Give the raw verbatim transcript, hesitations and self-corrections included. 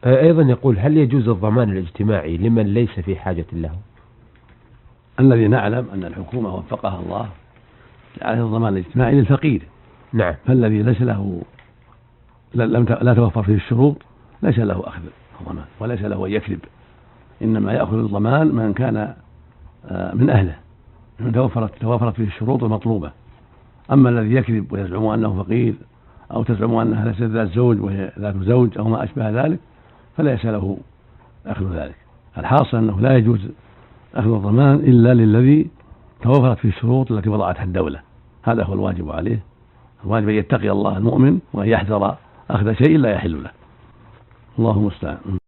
أيضا يقول: هل يجوز الضمان الاجتماعي لمن ليس في حاجة له؟ الذي نعلم أن الحكومة وفقها الله على الضمان الاجتماعي للفقير. نعم. فالذي ليس له لم لا توفر فيه الشروط ليس له أخذ الضمان وليس له أن يكذب، إنما يأخذ الضمان من كان من أهله، من توفرت توفرت فيه الشروط المطلوبة. أما الذي يكذب ويزعم أنه فقير أو تزعم أنها ليست ذات زوج وهي ذات زوج أو ما أشبه ذلك فليس له أخذ ذلك. الحاصل أنه لا يجوز أخذ الضمان إلا للذي توفرت فيه الشروط التي وضعتها الدولة. هذا هو الواجب عليه. الواجب أن يتقي الله المؤمن وأن يحذر أخذ شيء لا يحل له. الله المستعان.